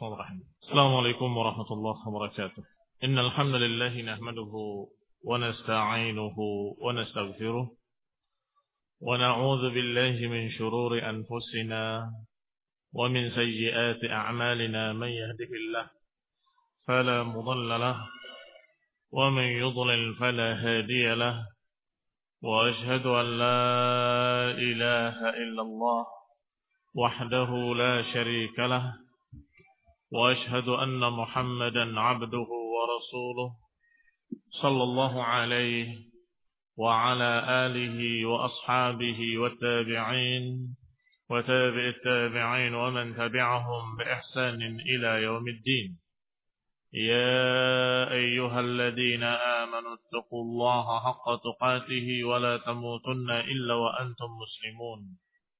Bismillahirrahmanirrahim. Assalamualaikum warahmatullahi wabarakatuh. Innal hamdalillah nahmaduhu wa nasta'inuhu wa nastaghfiruh wa na'udzu billahi min shururi anfusina wa min sayyiati a'malina man yahdihillahu fala mudilla lahu wa man yudlil fala hadiya lahu wa ashhadu an la ilaha illallah wahdahu la syarika lahu وأشهد أن محمدا عبده ورسوله صلى الله عليه وعلى آله وأصحابه والتابعين وتابع التابعين ومن تبعهم بإحسان إلى يوم الدين يا أيها الذين آمنوا اتقوا الله حق تقاته ولا تموتن إلا وأنتم مسلمون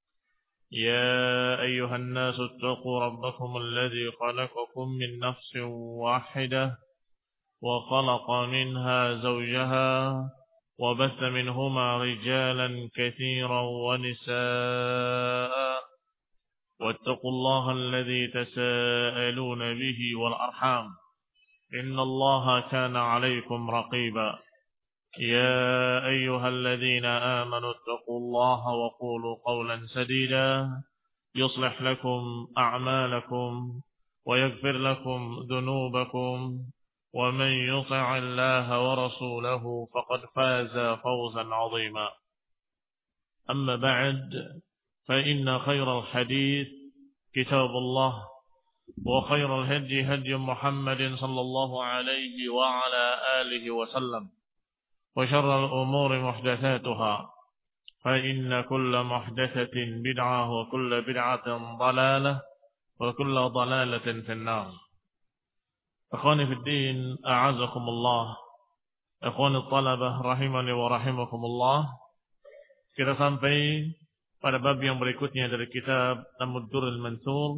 يا أيها الناس اتقوا ربكم الذي خلقكم من نفس واحدة وخلق منها زوجها وبث منهما رجالا كثيرا ونساء واتقوا الله الذي تساءلون به والأرحام إن الله كان عليكم رقيبا يا أيها الذين آمنوا اتقوا الله وقولوا قولا سديدا يصلح لكم أعمالكم ويغفر لكم ذنوبكم ومن يطع الله ورسوله فقد فاز فوزا عظيما أما بعد فإن خير الحديث كتاب الله وخير الهدي هدي محمد صلى الله عليه وعلى آله وسلم وشر الأمور محدثاتها فإن كل محدثة بدعة وكل بدعة ضلالة وكل ضلالة في النار. أخواني في الدين أعزكم الله. أخواني الطلبة rahimani wa rahimakumullah. Kita sampai pada bab yang berikutnya dari kitab Ad-Durrul Mansur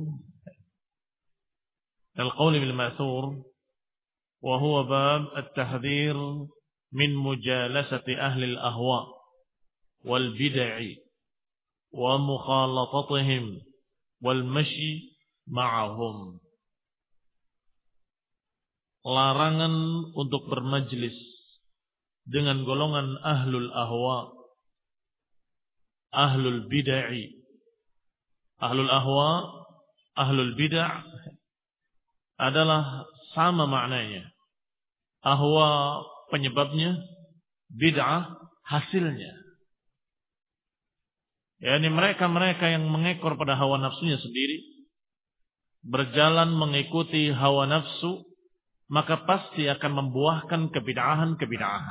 Al-Qawl bil Ma'thur wa huwa bab at-tahdhir min mujalasati ahli al-ahwa wal bid'i wa mukhalatatihim wal mashi ma'ahum. Larangan untuk bermajlis dengan golongan ahlul ahwa, ahlul bid'i. Ahlul ahwa, ahlul bid'ah adalah sama maknanya. Ahwa penyebabnya, bid'ah hasilnya. yakni mereka-mereka yang mengekor pada hawa nafsunya sendiri, berjalan mengikuti hawa nafsu, maka pasti akan membuahkan kebid'ahan-kebid'ahan.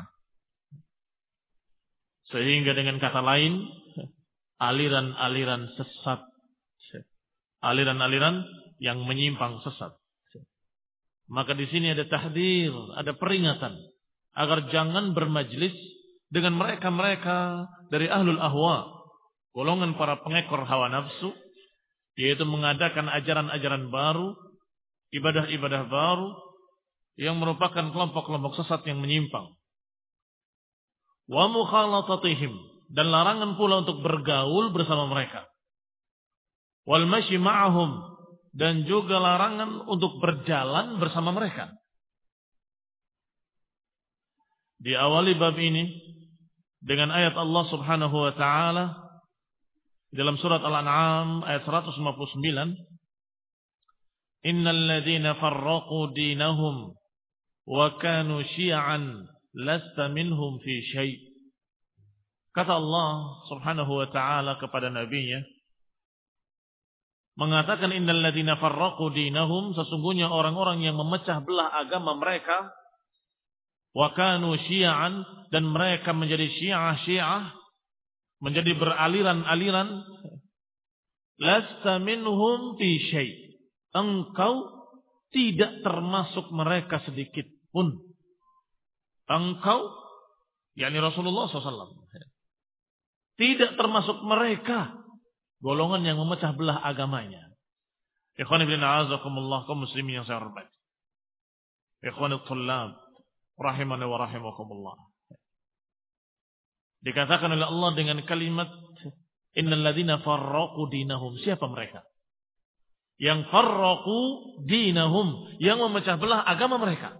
Sehingga dengan kata lain, aliran-aliran sesat, aliran-aliran yang menyimpang sesat. Maka di sini ada tahdir, ada peringatan agar jangan bermajlis dengan mereka-mereka dari ahlul ahwa, golongan para pengekor hawa nafsu, yaitu mengadakan ajaran-ajaran baru, ibadah-ibadah baru yang merupakan kelompok-kelompok sesat yang menyimpang. Wa mukhalatatihim, dan larangan pula untuk bergaul bersama mereka. Wal masyi ma'ahum, dan juga larangan untuk berjalan bersama mereka. Diawali bab ini dengan ayat Allah Subhanahu wa taala dalam surat Al-An'am ayat 159, Innal ladzina farraqu dinahum wa kanu syi'an lasta minhum fi syai'. Kata Allah Subhanahu wa taala kepada nabinya, mengatakan innal ladzina farraqu dinahum, sesungguhnya orang-orang yang memecah belah agama mereka, wa kanu syi'an, dan mereka menjadi syiah, menjadi beraliran-aliran, lasta minhum fi syai', engkau tidak termasuk mereka sedikit pun. Engkau, yakni Rasulullah SAW, tidak termasuk mereka, golongan yang memecah belah agamanya. Ikhwani fillah a'azakumullah, kaum muslimin yang saya hormati. Ikhwani thullab, rahimani wa rahimakumullah. Dikatakan oleh Allah dengan kalimat innal ladzina farraqu dinahum. Siapa mereka? Yang farraqu dinahum, yang memecah belah agama mereka.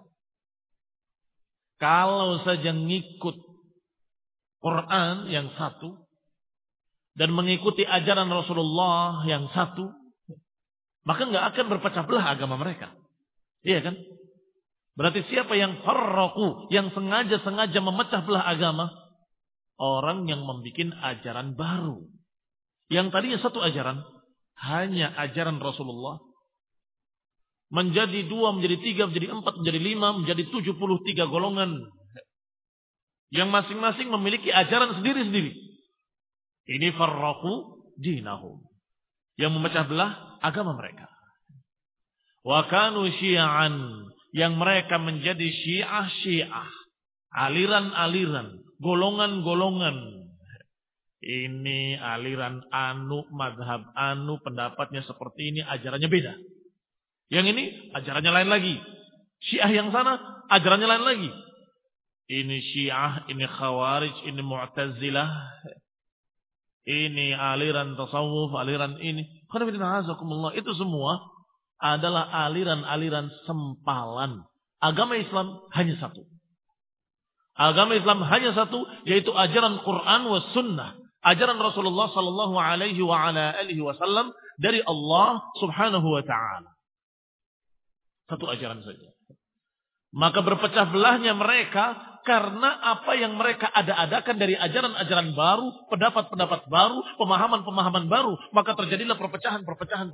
Kalau saja ngikut Quran yang satu dan mengikuti ajaran Rasulullah yang satu, maka nggak akan berpecah belah agama mereka. Iya kan? Berarti siapa yang farraqu, yang sengaja memecah belah agama? Orang yang membuat ajaran baru. Yang tadinya satu ajaran, hanya ajaran Rasulullah, menjadi 2, menjadi 3, menjadi 4, menjadi 5, menjadi 73 golongan. Yang masing-masing memiliki ajaran sendiri-sendiri. Ini farraqu dinahum. Yang memecah belah agama mereka. Wa kanu syi'an. Yang mereka menjadi syiah. Aliran-aliran. Golongan-golongan. Ini aliran anu, madhab anu, pendapatnya seperti ini, ajarannya beda. Yang ini ajarannya lain lagi. Syiah yang sana ajarannya lain lagi. Ini Syiah, ini Khawarij, ini Mu'tazilah. Ini aliran tasawuf, aliran ini. Itu semua adalah aliran-aliran sempalan. Agama Islam hanya satu. Agama Islam hanya satu, yaitu ajaran Quran wa sunnah. Ajaran Rasulullah sallallahu alaihi wa ala alihi wasallam dari Allah subhanahu wa ta'ala. Satu ajaran saja. Maka berpecah belahnya mereka karena apa yang mereka ada-adakan dari ajaran-ajaran baru, pendapat-pendapat baru, pemahaman-pemahaman baru. Maka terjadilah perpecahan.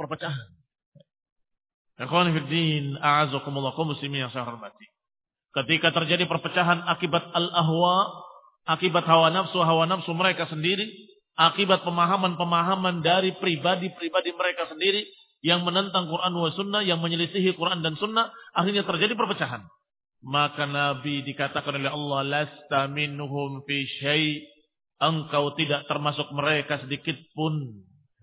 Ikhwan fiddin, a'azakumullah, kaum muslimin yang saya hormati. Ketika terjadi perpecahan akibat al-ahwa, akibat hawa nafsu mereka sendiri, akibat pemahaman-pemahaman dari pribadi-pribadi mereka sendiri, yang menentang Quran wa sunnah, yang menyelisihi Quran dan sunnah, akhirnya terjadi perpecahan. Maka Nabi dikatakan oleh Allah, lasta minhum fi syai', engkau tidak termasuk mereka sedikit pun.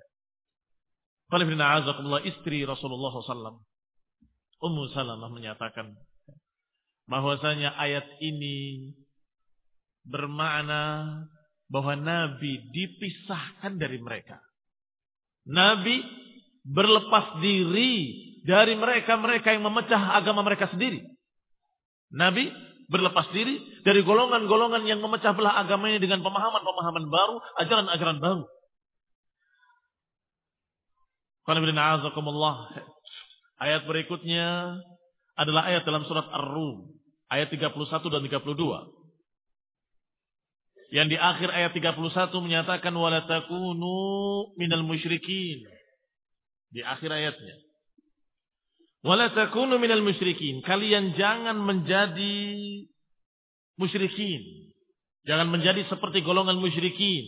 Istri Rasulullah SAW, Ummu Salamah, menyatakan bahwasanya ayat ini bermakna bahwa Nabi dipisahkan dari mereka. Nabi berlepas diri dari mereka-mereka yang memecah agama mereka sendiri. Nabi berlepas diri dari golongan-golongan yang memecah belah agamanya dengan pemahaman-pemahaman baru, ajaran-ajaran baru. Ayat berikutnya adalah ayat dalam surat Ar-Rum, ayat 31 dan 32. Yang di akhir ayat 31 menyatakan wala takunu minal musyrikin. Di akhir ayatnya, wala takunu minal musyrikin, kalian jangan menjadi musyrikin, jangan menjadi seperti golongan musyrikin.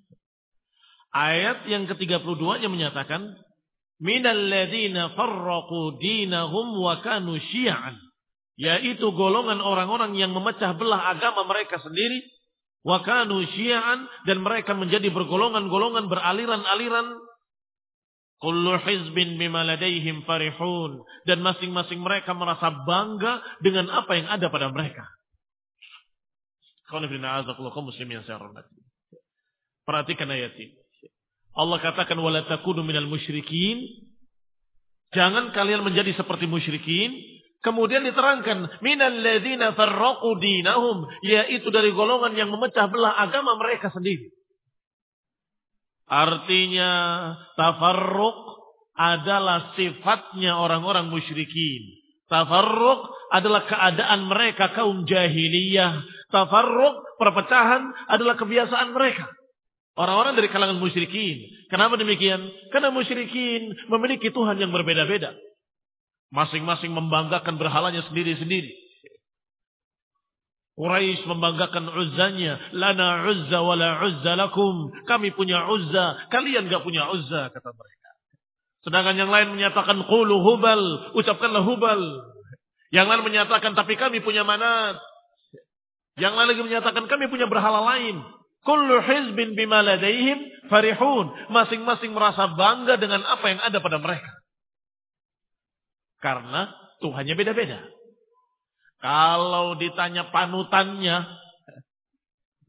Ayat yang ke-32 nya menyatakan minal ladzina farraqu dinahum wa kanu syi'an, yaitu golongan orang-orang yang memecah belah agama mereka sendiri, wa kanu syi'an, dan mereka menjadi bergolongan-golongan, beraliran-aliran. Kullu hizbin bima ladaihim farihun, dan masing-masing mereka merasa bangga dengan apa yang ada pada mereka. Perhatikan ayat ini. Allah katakan wala takunu minal musyrikin, jangan kalian menjadi seperti musyrikin. Kemudian diterangkan minal ladzina farraqu dinahum, yaitu dari golongan yang memecah belah agama mereka sendiri. Artinya tafarruq adalah sifatnya orang-orang musyrikin. Tafarruq adalah keadaan mereka kaum jahiliyah. Tafarruq, perpecahan, adalah kebiasaan mereka. Orang-orang dari kalangan musyrikin. Kenapa demikian? Karena musyrikin memiliki Tuhan yang berbeda-beda. Masing-masing membanggakan berhalanya sendiri-sendiri. Quraisy membanggakan Uzzanya. Lana Uzza wa la Uzza lakum. Kami punya Uzza, kalian gak punya Uzza, kata mereka. Sedangkan yang lain menyatakan qulu Hubal, ucapkanlah Hubal. Yang lain menyatakan tapi kami punya Manat. Yang lain lagi menyatakan kami punya berhala lain. Kullu hizbin bima ladaihim farihun. Masing-masing merasa bangga dengan apa yang ada pada mereka. Karena Tuhannya beda-beda. Kalau ditanya panutannya,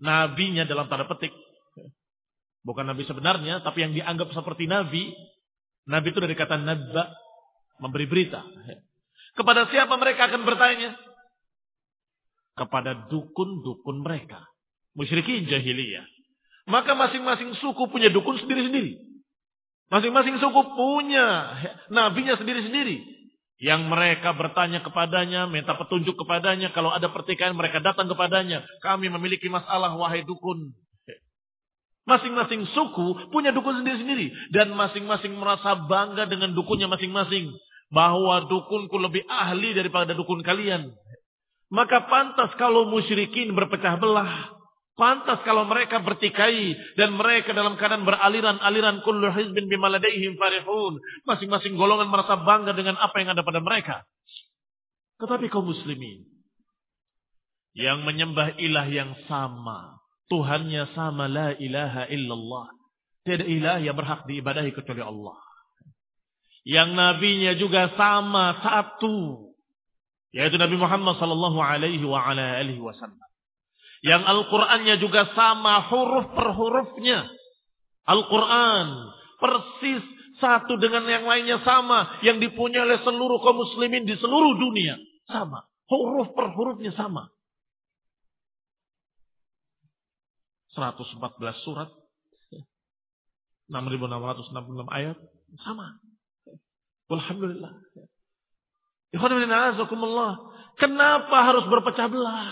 nabinya dalam tanda petik, bukan nabi sebenarnya, tapi yang dianggap seperti nabi, Nabi itu dari kata nabba, memberi berita. Kepada siapa mereka akan bertanya? Kepada dukun-dukun mereka. Musyrikin jahiliyah. Maka masing-masing suku punya dukun sendiri-sendiri. Masing-masing suku punya nabinya sendiri-sendiri. Yang mereka bertanya kepadanya, minta petunjuk kepadanya. Kalau ada pertikaian mereka datang kepadanya. Kami memiliki masalah, wahai dukun. Masing-masing suku punya dukun sendiri-sendiri. Dan masing-masing merasa bangga dengan dukunnya masing-masing. Bahwa dukunku lebih ahli daripada dukun kalian. Maka pantas kalau musyrikin berpecah belah. Pantas kalau mereka bertikai. Dan mereka dalam keadaan beraliran-aliran. Kullu hizbin bima ladaihim farihun. Masing-masing golongan merasa bangga dengan apa yang ada pada mereka. Tetapi kaum muslimin. Yang menyembah ilah yang sama. Tuhannya sama. La ilaha illallah. Tidak ilah yang berhak diibadahi kecuali Allah. Yang nabinya juga sama. Satu. Yaitu Nabi Muhammad sallallahu alaihi wa ala alihi wasallam. Yang Al-Qur'annya juga sama huruf per hurufnya. Al-Qur'an persis satu dengan yang lainnya sama, yang dipunyai oleh seluruh kaum muslimin di seluruh dunia, sama. Huruf per hurufnya sama. 114 surat, 6.666 ayat, sama. Alhamdulillah. Kenapa harus berpecah belah?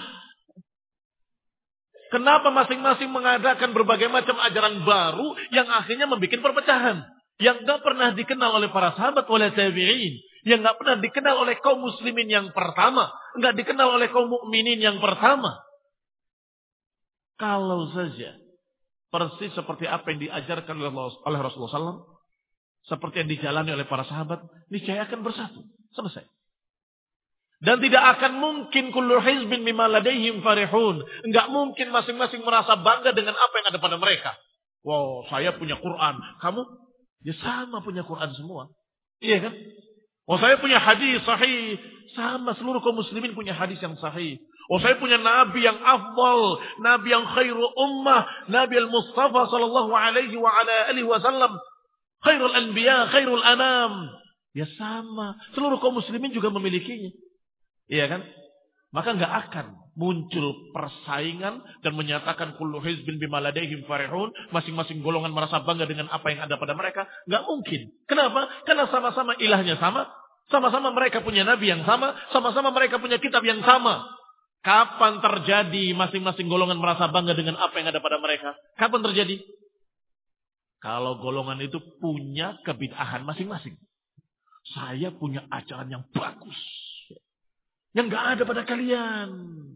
Kenapa masing-masing mengadakan berbagai macam ajaran baru yang akhirnya membuat perpecahan? Yang gak pernah dikenal oleh para sahabat, oleh tabi'in. Yang gak pernah dikenal oleh kaum muslimin yang pertama. Gak dikenal oleh kaum mukminin yang pertama. Kalau saja persis seperti apa yang diajarkan oleh Rasulullah SAW. Seperti yang dijalani oleh para sahabat. Niscaya akan bersatu. Selesai. Dan tidak akan mungkin kullu hizbin bima ladaihim farihun. Enggak mungkin masing-masing merasa bangga dengan apa yang ada pada mereka. Wow, saya punya Quran. Kamu? Ya sama punya Quran semua. Iya kan? Oh, saya punya hadis sahih. Sama seluruh kaum muslimin punya hadis yang sahih. Oh, saya punya nabi yang afdal. Nabi yang khairu ummah. Nabi al-Mustafa sallallahu alaihi wa ala alihi wasallam. Khairul anbiya, khairul anam. Ya sama. Seluruh kaum muslimin juga memilikinya. Iya kan? Maka enggak akan muncul persaingan dan menyatakan kullu hizbin bima ladaihim farihun, masing-masing golongan merasa bangga dengan apa yang ada pada mereka. Enggak mungkin. Kenapa? Karena sama-sama ilahnya sama, sama-sama mereka punya nabi yang sama, sama-sama mereka punya kitab yang sama. Kapan terjadi masing-masing golongan merasa bangga dengan apa yang ada pada mereka? Kapan terjadi? Kalau golongan itu punya kebid'ahan masing-masing. Saya punya ajaran yang bagus. Yang gak ada pada kalian.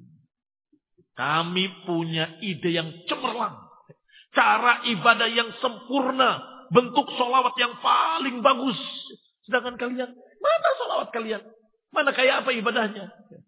Kami punya ide yang cemerlang. Cara ibadah yang sempurna. Bentuk sholawat yang paling bagus. Sedangkan kalian, mana sholawat kalian? Mana kayak apa ibadahnya?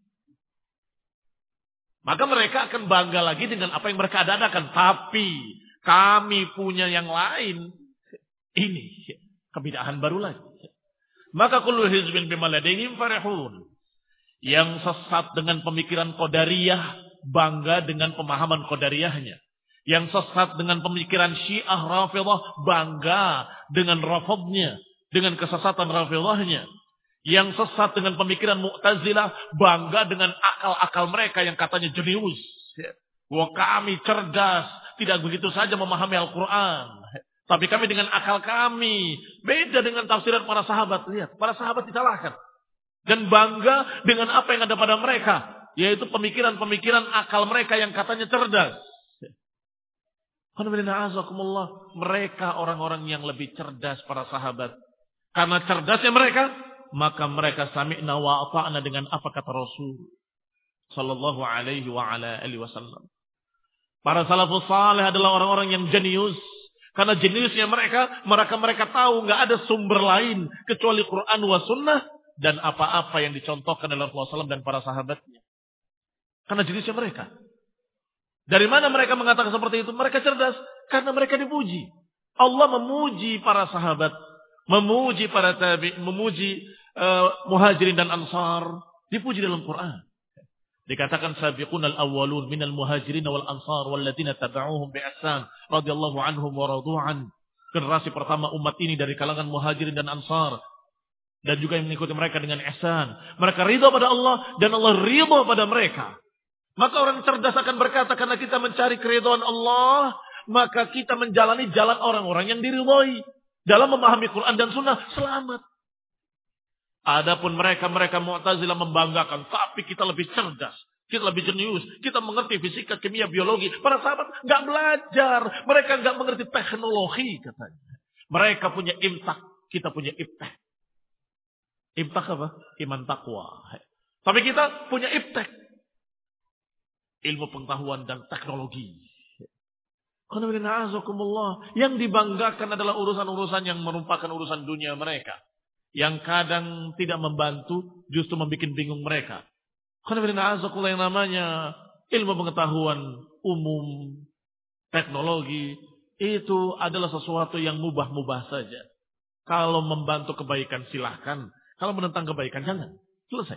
Maka mereka akan bangga lagi dengan apa yang mereka adakan. Tapi kami punya yang lain. Ini kebid'ahan baru lagi. Maka kullu hizbin bima ladaihim farihun. Yang sesat dengan pemikiran qadariyah, bangga dengan pemahaman qadariyahnya. Yang sesat dengan pemikiran Syiah Rafidhah, bangga dengan rafadnya, dengan kesesatan Rafidhahnya. Yang sesat dengan pemikiran Mu'tazilah, bangga dengan akal-akal mereka yang katanya jenius. Wah, kami cerdas, tidak begitu saja memahami Al-Quran. Tapi kami dengan akal kami, beda dengan tafsiran para sahabat. Lihat, para sahabat disalahkan. Dan bangga dengan apa yang ada pada mereka. Yaitu pemikiran-pemikiran akal mereka yang katanya cerdas. Mereka orang-orang yang lebih cerdas para sahabat. Karena cerdasnya mereka, maka mereka sami'na wa ata'na dengan apa kata Rasul sallallahu alaihi wa ala alihi wasallam. Para salafus saleh adalah orang-orang yang jenius. Karena jeniusnya mereka tahu nggak ada sumber lain kecuali Quran wa sunnah. Dan apa-apa yang dicontohkan oleh Rasulullah SAW dan para sahabatnya. Karena jenisnya mereka. Dari mana mereka mengatakan seperti itu? Mereka cerdas. Karena mereka dipuji. Allah memuji para sahabat. Memuji para tabi'. Memuji muhajirin dan ansar. Dipuji dalam Quran. Dikatakan sabiqunal awwalun minal muhajirin wal ansar. Walladina taba'uhum bi'ahsan. Radiyallahu anhum wa radu'an. Generasi pertama umat ini dari kalangan muhajirin dan ansar. Dan juga yang mengikuti mereka dengan ihsan. Mereka ridha pada Allah dan Allah ridha pada mereka. Maka orang cerdas akan berkata, karena kita mencari keridhaan Allah, maka kita menjalani jalan orang-orang yang diridhai. Dalam memahami Quran dan Sunnah, selamat. Adapun mereka Mu'tazilah membanggakan, tapi kita lebih cerdas. Kita lebih jenius. Kita mengerti fisika, kimia, biologi. Para sahabat nggak belajar. Mereka nggak mengerti teknologi, katanya. Mereka punya imtak, kita punya ibtek. Imtak apa? Iman takwa. Tapi kita punya ibtek. Ilmu pengetahuan dan teknologi. Yang dibanggakan adalah urusan-urusan yang merupakan urusan dunia mereka. Yang kadang tidak membantu, justru membuat bingung mereka. Yang namanya ilmu pengetahuan umum, teknologi, itu adalah sesuatu yang mubah-mubah saja. Kalau membantu kebaikan silahkan. Kalau menentang kebaikan jangan. Selesai.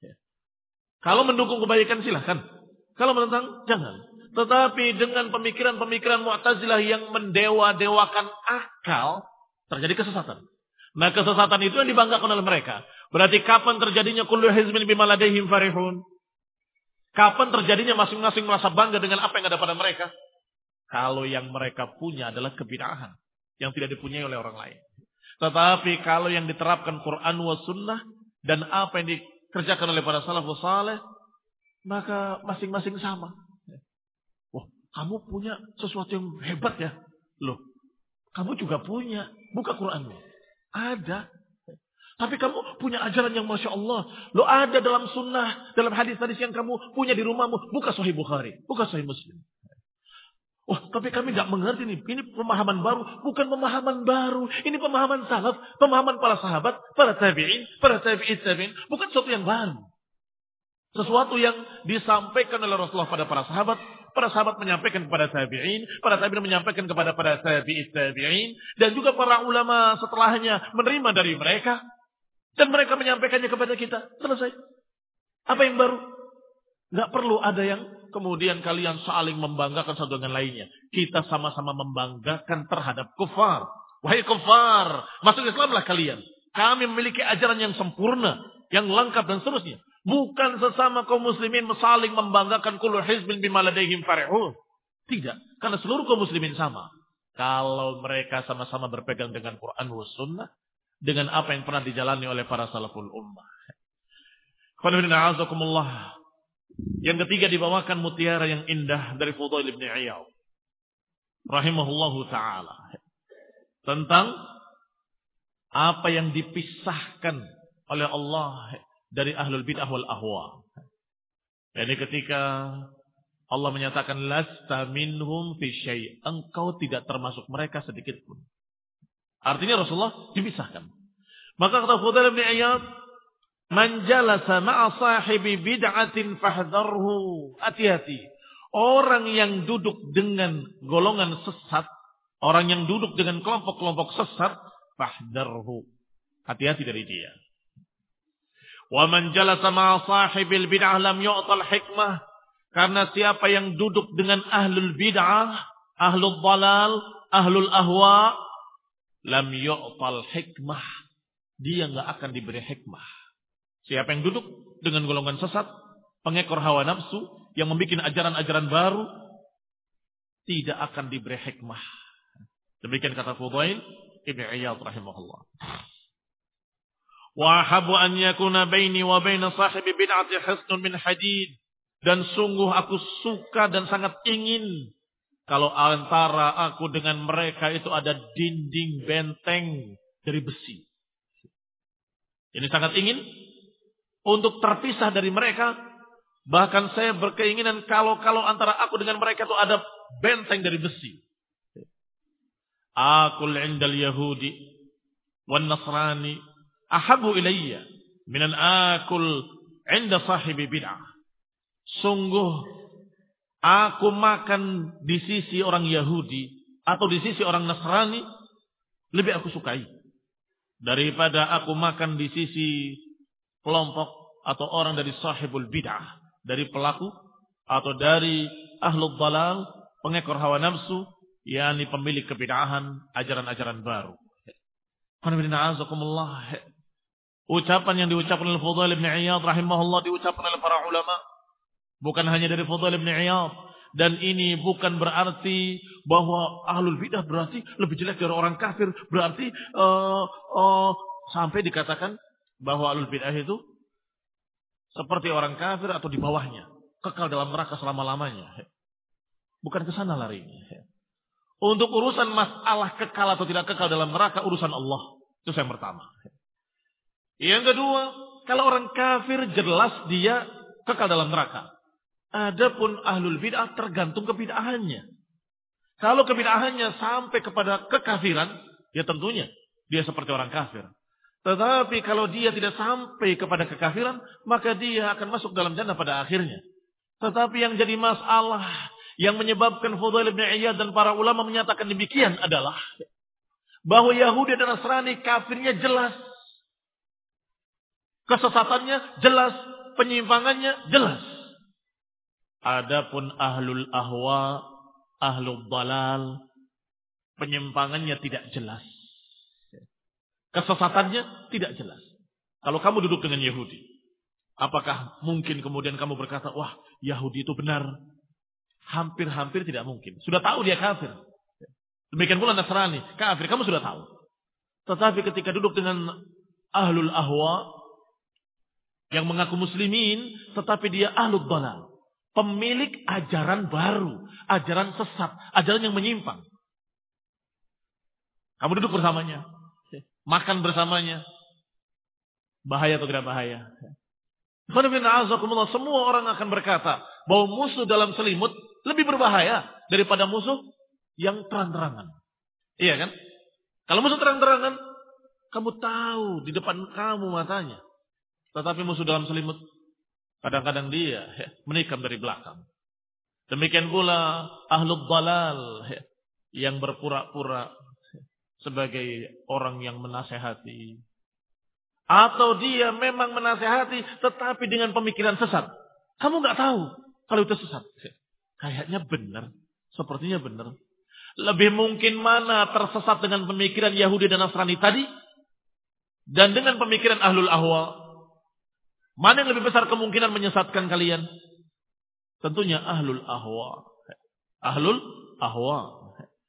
Kalau mendukung kebaikan silahkan. Kalau menentang jangan. Tetapi dengan pemikiran-pemikiran Mu'tazilah yang mendewa-dewakan akal, terjadi kesesatan. Nah, kesesatan itu yang dibanggakan oleh mereka. Berarti kapan terjadinya kullu hizbin bima ladaihim farihun? Kapan terjadinya masing-masing merasa bangga dengan apa yang ada pada mereka? Kalau yang mereka punya adalah kebid'ahan yang tidak dipunyai oleh orang lain. Tetapi kalau yang diterapkan Quran wa sunnah dan apa yang dikerjakan oleh para salafus saleh, maka masing-masing sama. Wah, kamu punya sesuatu yang hebat ya? Loh, kamu juga punya. Buka Quranmu. Ada. Tapi kamu punya ajaran yang Masya Allah. Loh, ada dalam sunnah, dalam hadis-hadis yang kamu punya di rumahmu. Buka Sahih Bukhari. Buka Sahih Muslim. Wah, tapi kami nggak mengerti nih. Ini pemahaman baru. Bukan pemahaman baru. Ini pemahaman salaf. Pemahaman para sahabat. Para tabi'in. Para tabi'in. Bukan sesuatu yang baru. Sesuatu yang disampaikan oleh Rasulullah pada para sahabat. Para sahabat menyampaikan kepada tabi'in. Para tabi'in menyampaikan kepada para tabi'in. Dan juga para ulama setelahnya menerima dari mereka. Dan mereka menyampaikannya kepada kita. Selesai. Apa yang baru? Nggak perlu ada yang kemudian kalian saling membanggakan satu dengan lainnya. Kita sama-sama membanggakan terhadap kufar. Wahai kufar, masuk Islamlah kalian. Kami memiliki ajaran yang sempurna, yang lengkap dan seterusnya. Bukan sesama kaum muslimin saling membanggakan kullu hizbin bima ladaihim farihun. Tidak, karena seluruh kaum muslimin sama. Kalau mereka sama-sama berpegang dengan Quran wa sunnah, dengan apa yang pernah dijalani oleh para salaful ummah. Qanifidina. Yang ketiga dibawakan mutiara yang indah dari Fudail bin Iyad rahimahullahu ta'ala. Tentang apa yang dipisahkan oleh Allah dari ahlul bid'ah wal ahwa. Jadi ketika Allah menyatakan lasta minhum fi syai', engkau tidak termasuk mereka sedikit pun. Artinya Rasulullah dipisahkan. Maka kata Fudail bin Iyad, man jalasa ma'a sahibi bid'atin fahdharhu. Hati-hati. Orang yang duduk dengan golongan sesat, orang yang duduk dengan kelompok-kelompok sesat, fahdharhu. Hati-hati dari dia. Wa man jalasa ma'a sahibil bid'ah lam yu'tal hikmah. Karena siapa yang duduk dengan ahlul bid'ah, ahlul dhalal, ahlul ahwa, lam yu'tal hikmah. Dia enggak akan diberi hikmah. Siapa yang duduk dengan golongan sesat, pengekor hawa nafsu, yang membuat ajaran-ajaran baru, tidak akan diberi hikmah. Demikian kata Fudail ibn Iyad rahimahullah. Wa ahabbu an yakuna baini wa baina sahibi bid'ati hisnun min hadid. Dan sungguh aku suka dan sangat ingin kalau antara aku dengan mereka itu ada dinding benteng dari besi. Ini sangat ingin untuk terpisah dari mereka. Bahkan saya berkeinginan kalau antara aku dengan mereka itu ada benteng dari besi. Akul indal Yahudi wan Nasrani ahabu ilayya minan akul inda sahibi bid'ah. Sungguh aku makan di sisi orang Yahudi atau di sisi orang Nasrani lebih aku sukai daripada aku makan di sisi kelompok atau orang dari sahibul bid'ah, dari pelaku atau dari ahlul dhalal, pengekor hawa nafsu yakni pemilik kebid'ahan, ajaran-ajaran baru. Ucapan yang diucapkan oleh Fudail bin Iyad rahimahullah diucapkan oleh para ulama, bukan hanya dari Fudail bin Iyad. Dan ini bukan berarti bahwa ahlul bidah berarti lebih jelek dari orang kafir. Berarti sampai dikatakan bahwa ahlul bidah itu seperti orang kafir atau di bawahnya, kekal dalam neraka selama-lamanya. Bukan ke sana larinya. Untuk urusan masalah kekal atau tidak kekal dalam neraka, urusan Allah. Itu yang pertama. Yang kedua, kalau orang kafir jelas dia kekal dalam neraka. Adapun ahlul bid'ah tergantung kebid'ahannya. Kalau kebid'ahannya sampai kepada kekafiran, ya tentunya dia seperti orang kafir. Tetapi kalau dia tidak sampai kepada kekafiran, maka dia akan masuk dalam jannah pada akhirnya. Tetapi yang jadi masalah, yang menyebabkan Fudail bin Iyad dan para ulama menyatakan demikian adalah bahwa Yahudi dan Nasrani kafirnya jelas. Kesesatannya jelas. Penyimpangannya jelas. Adapun ahlul ahwa, ahlul dalal, penyimpangannya tidak jelas. Kesesatannya tidak jelas. Kalau kamu duduk dengan Yahudi, apakah mungkin kemudian kamu berkata, wah Yahudi itu benar? Hampir-hampir tidak mungkin. Sudah tahu dia kafir. Demikian pula Nasrani, kafir, kamu sudah tahu. Tetapi ketika duduk dengan ahlul ahwa, yang mengaku muslimin, tetapi dia ahlul dalal. Pemilik ajaran baru, ajaran sesat, ajaran yang menyimpang. Kamu duduk bersamanya, makan bersamanya. Bahaya atau tidak bahaya? Semua orang akan berkata bahwa musuh dalam selimut lebih berbahaya daripada musuh yang terang-terangan. Iya kan? Kalau musuh terang-terangan, kamu tahu di depan kamu matanya. Tetapi musuh dalam selimut, kadang-kadang dia menikam dari belakang. Demikian pula ahlul dalal yang berpura-pura sebagai orang yang menasehati. Atau dia memang menasehati tetapi dengan pemikiran sesat. Kamu nggak tahu kalau itu sesat. Kayaknya benar. Sepertinya benar. Lebih mungkin mana tersesat dengan pemikiran Yahudi dan Nasrani tadi. Dan dengan pemikiran ahlul ahwa. Mana yang lebih besar kemungkinan menyesatkan kalian? Tentunya ahlul ahwa. Ahlul ahwa.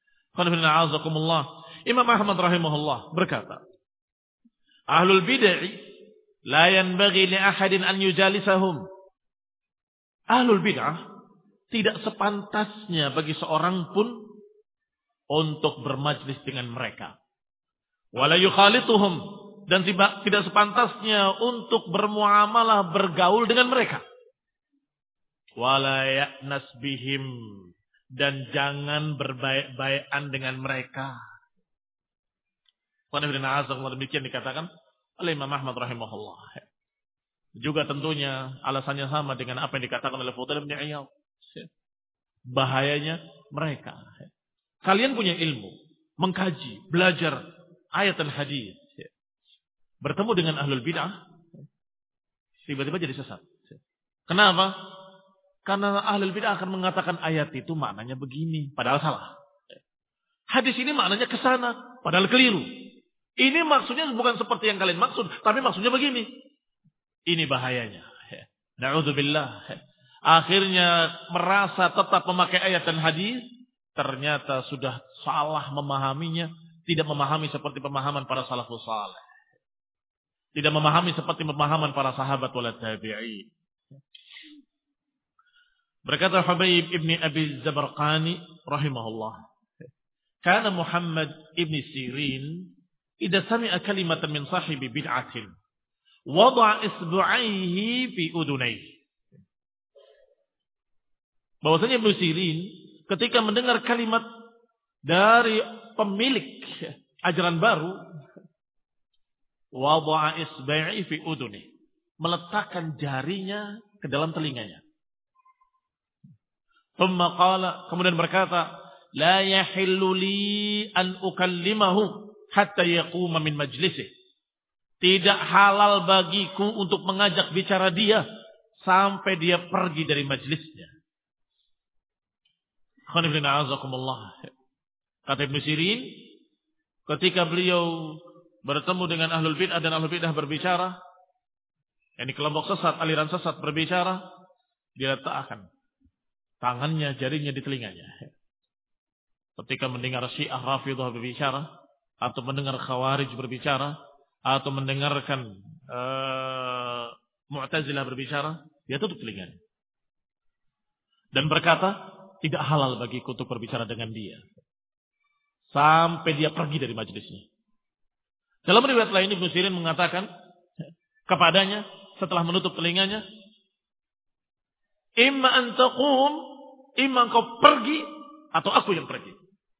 Imam Ahmad rahimahullah berkata, ahlul bid'ah la yanbaghi li ahadin an yujalisahum. Ahlul bid'ah tidak sepantasnya bagi seorang pun untuk bermajlis dengan mereka. Wala yukhalituhum, dan tidak sepantasnya untuk bermuamalah, bergaul dengan mereka. Wala ya'nas bihim, dan jangan berbaik-baikan dengan mereka. Demikian dikatakan oleh Imam Ahmad rahimahullah. Juga tentunya alasannya sama dengan apa yang dikatakan oleh Fudail bin Iyad. Bahayanya mereka. Kalian punya ilmu, mengkaji, belajar ayat dan hadis. Bertemu dengan ahlul bid'ah, tiba-tiba jadi sesat. Kenapa? Karena ahlul bid'ah akan mengatakan ayat itu maknanya begini, padahal salah. Hadis ini maknanya ke sana, padahal keliru. Ini maksudnya bukan seperti yang kalian maksud, tapi maksudnya begini. Ini bahayanya. Na'udzubillah. Akhirnya merasa tetap memakai ayat dan hadis, ternyata sudah salah memahaminya, tidak memahami seperti pemahaman para salafus saleh. Tidak memahami seperti pemahaman para sahabat wal tabi'in. Berkata Hubayb ibn Abi Zabarqani rahimahullah, kana Muhammad ibn Sirin idza sami'a kalimatan min sahibi bid'atin wada'a isbu'aihi fi udunayhi. Bahwasanya Ibnu Sirin ketika mendengar kalimat dari pemilik ajaran baru, wada'a isbu'aihi fi udunayhi, meletakkan jarinya ke dalam telinganya. Thumma qala, kemudian berkata, la yahillu li an ukallimahu hatta yaquma min majlisih. Tidak halal bagiku untuk mengajak bicara dia sampai dia pergi dari majlisnya. Kata Ibnu Sirin, ketika beliau bertemu dengan ahlul bid'ah dan ahlul bid'ah berbicara, yakni kelompok sesat, aliran sesat berbicara, dia letakkan tangannya, jarinya di telinganya. Ketika mendengar Syiah Rafidhah berbicara, atau mendengar Khawarij berbicara, atau mendengarkan Mu'tazilah berbicara, dia tutup telinganya. Dan berkata, tidak halal bagiku untuk berbicara dengan dia. Sampai dia pergi dari majelisnya. Dalam riwayat lain Ibnu Sirin mengatakan kepadanya setelah menutup telinganya, imma an taqum, imma engkau pergi atau aku yang pergi.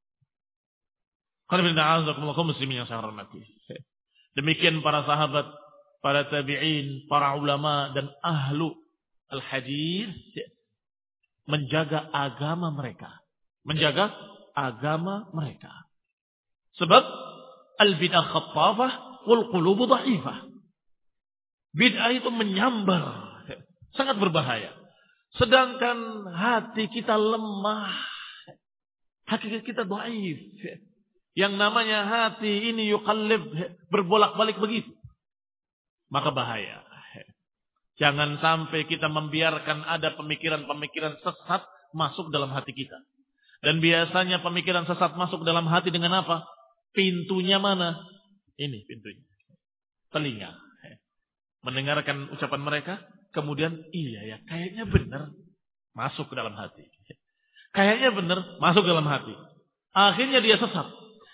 Qul muslimin yang saya hormati. Demikian para sahabat, para tabi'in, para ulama dan ahlu al-hadis menjaga agama mereka. Menjaga agama mereka. Sebab al-bid'ah khattafah wal qulubu dha'ifah. Bid'ah itu menyambar, sangat berbahaya. Sedangkan hati kita lemah, hati kita dhaif. Yang namanya hati ini yuqallib, berbolak-balik begitu. Maka bahaya. Jangan sampai kita membiarkan ada pemikiran-pemikiran sesat masuk dalam hati kita. Dan biasanya pemikiran sesat masuk dalam hati dengan apa? Pintunya mana? Ini pintunya. Telinga. Mendengarkan ucapan mereka, kemudian iya ya, kayaknya benar. Masuk ke dalam hati. Kayaknya benar, masuk ke dalam hati. Akhirnya dia sesat.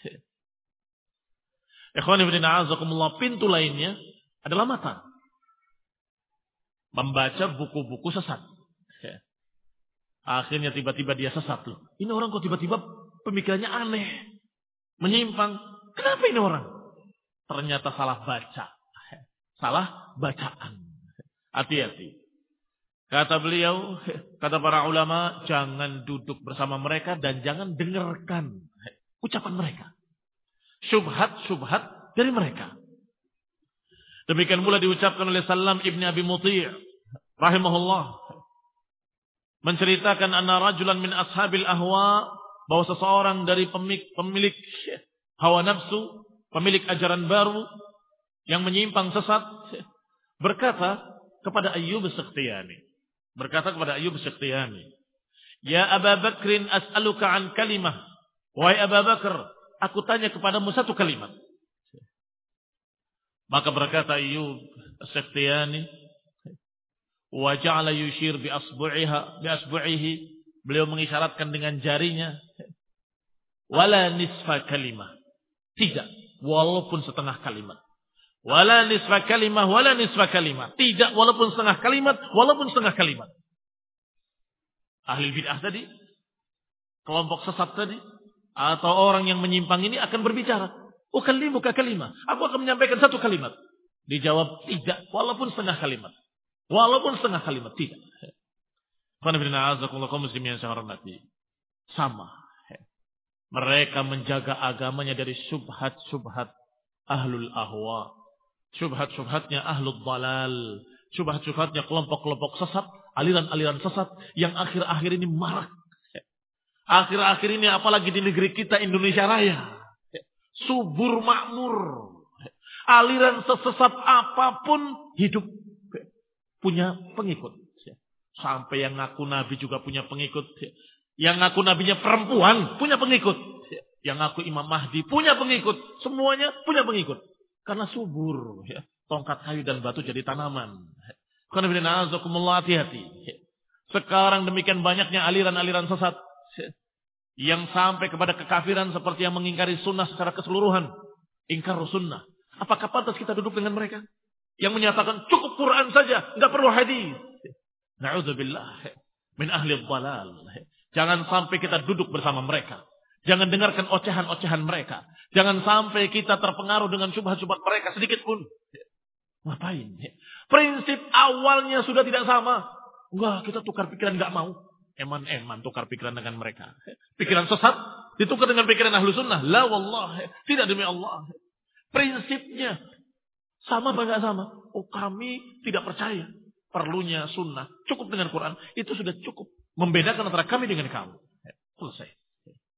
Ikhwani fillah, azakumullah, pintu lainnya adalah mata. Membaca buku-buku sesat. Akhirnya tiba-tiba dia sesat loh. Ini orang kok tiba-tiba pemikirannya aneh. Menyimpang. Kenapa ini orang? Ternyata salah baca. Salah bacaan. Hati-hati. Kata beliau, kata para ulama, jangan duduk bersama mereka dan jangan dengarkan ucapan mereka. Syubhat-syubhat dari mereka. Demikian pula diucapkan oleh Salam ibn Abi Muti' rahimahullah. Menceritakan anna rajulan min ashabil ahwa, bahwa seseorang dari pemilik hawa nafsu, pemilik ajaran baru yang menyimpang sesat, berkata kepada Ayyub as-Sakhtiyani. Ya Aba Bakrin as'aluka an kalimah. Wahai Aba Bakar, aku tanya kepadamu satu kalimat. Maka berkata Ayyub as-Sakhtiyani, wa ja'ala yushir bi asbu'ihi, beliau mengisyaratkan dengan jarinya, wala nisfa kalimah, tidak walaupun setengah kalimat, wala nisfa kalimah, wala nisfa kalimah, tidak walaupun setengah kalimat, walaupun setengah kalimat. Ahli bid'ah tadi, kelompok sesat tadi, atau orang yang menyimpang ini akan berbicara, ukallimuka kalimah, aku akan menyampaikan satu kalimat. Dijawab tidak walaupun setengah kalimat. Walaupun setengah kalimat, tidak. Sama. Mereka menjaga agamanya dari syubhat-syubhat ahlul ahwa. Syubhat-syubhatnya ahlul dalal. Syubhat-syubhatnya kelompok-kelompok sesat. Aliran-aliran sesat yang akhir-akhir ini marak. Akhir-akhir ini apalagi di negeri kita Indonesia Raya. Subur makmur. Aliran sesat apapun hidup. Punya pengikut. Sampai yang ngaku nabi juga punya pengikut. Yang ngaku nabinya perempuan punya pengikut. Yang ngaku Imam Mahdi punya pengikut. Semuanya punya pengikut. Karena subur. Tongkat kayu dan batu jadi tanaman. Karena hati-hati. Sekarang demikian banyaknya aliran-aliran sesat. Yang sampai kepada kekafiran seperti yang mengingkari sunnah secara keseluruhan. Ingkar sunnah. Apakah pantas kita duduk dengan mereka? Yang menyatakan cukup Quran saja, enggak perlu hadis. Na'udzubillah min ahli dhalal. Jangan sampai kita duduk bersama mereka. Jangan dengarkan ocehan-ocehan mereka. Jangan sampai kita terpengaruh dengan syubhat-syubhat mereka sedikit pun. Ngapain? Prinsip awalnya sudah tidak sama. Enggak, kita tukar pikiran enggak mau. Eman-eman tukar pikiran dengan mereka. Pikiran sesat ditukar dengan pikiran ahlu sunnah. La wallah, tidak demi Allah. Prinsipnya sama apa enggak sama? Oh, kami tidak percaya. Perlunya sunnah. Cukup dengan Quran. Itu sudah cukup. Membedakan antara kami dengan kamu. Selesai.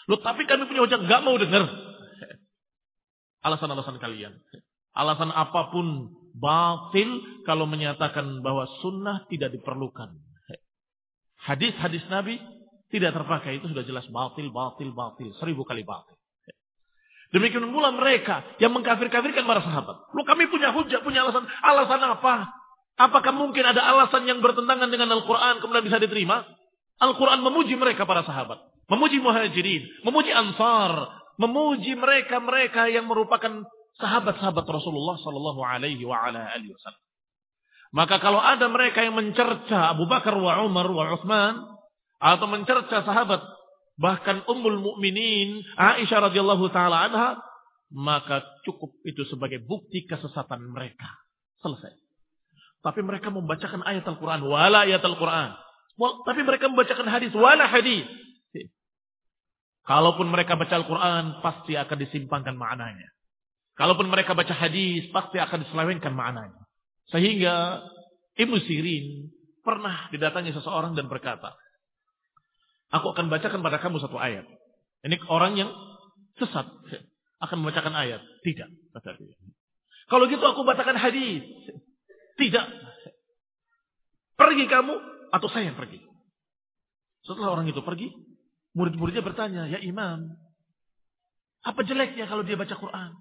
Loh, tapi kami punya hujah, nggak mau dengar. Alasan-alasan kalian. Alasan apapun batil kalau menyatakan bahwa sunnah tidak diperlukan. Hadis-hadis Nabi tidak terpakai, itu sudah jelas batil, 1000 kali batil. Demikian pula mereka yang mengkafir-kafirkan para sahabat. Loh, kami punya hujah, punya alasan. Alasan apa? Apakah mungkin ada alasan yang bertentangan dengan Al-Quran kemudian bisa diterima? Al-Quran memuji mereka para sahabat. Memuji muhajirin. Memuji ansar. Memuji mereka-mereka yang merupakan sahabat-sahabat Rasulullah sallallahu alaihi wa ala alihi wasallam. Maka kalau ada mereka yang mencerca Abu Bakar wa Umar wa Utsman atau mencerca sahabat bahkan Ummul Mukminin Aisyah radhiyallahu taala anha, maka cukup itu sebagai bukti kesesatan mereka. Selesai. Tapi mereka membacakan ayat Al-Quran wala ayat Al-Quran. Tapi mereka membacakan hadis wala hadis. Kalaupun mereka baca Al-Quran, pasti akan disimpangkan maknanya. Kalaupun mereka baca hadis, pasti akan diselewengkan maknanya. Sehingga Ibnu Sirin pernah didatangi seseorang dan berkata, aku akan bacakan pada kamu satu ayat. Ini orang yang sesat akan membacakan ayat. Tidak, kata dia. Kalau gitu aku bacakan hadis. Tidak. Pergi kamu atau saya yang pergi. Setelah orang itu pergi, murid-muridnya bertanya, ya imam, apa jeleknya kalau dia baca Quran?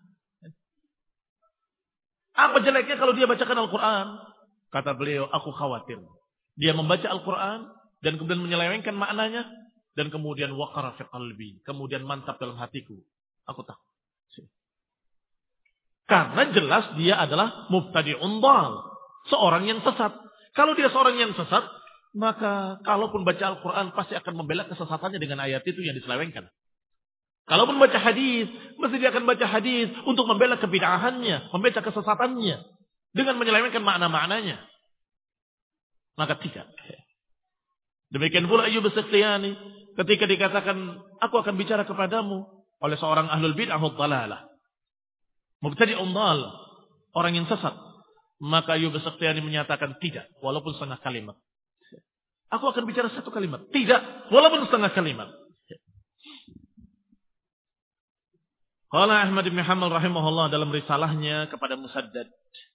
Apa jeleknya kalau dia bacakan Al-Quran? Kata beliau, aku khawatir. Dia membaca Al-Quran dan kemudian menyelewengkan maknanya dan kemudian waqara fi qalbi, kemudian mantap dalam hatiku. Aku takut. Karena jelas dia adalah mubtadi'un dhal, seorang yang sesat. Kalau dia seorang yang sesat, maka kalaupun baca Al-Quran pasti akan membela kesesatannya dengan ayat itu yang diselewengkan. Kalaupun baca hadis, mesti dia akan baca hadis untuk membela kebid'ahannya, membela kesesatannya dengan menyelewengkan makna-maknanya. Maka tidak. Demikian pula Ayyub As-Sikhtiyani ketika dikatakan, aku akan bicara kepadamu oleh seorang ahlul bid'ah dhalalah, mubtadi'un dhal, orang yang sesat. Maka Ayyub As-Sikhtiyani menyatakan tidak, walaupun setengah kalimat. Aku akan bicara satu kalimat. Tidak, walaupun setengah kalimat. Qala Ahmad bin Hanbal rahimahullah dalam risalahnya kepada Musaddad,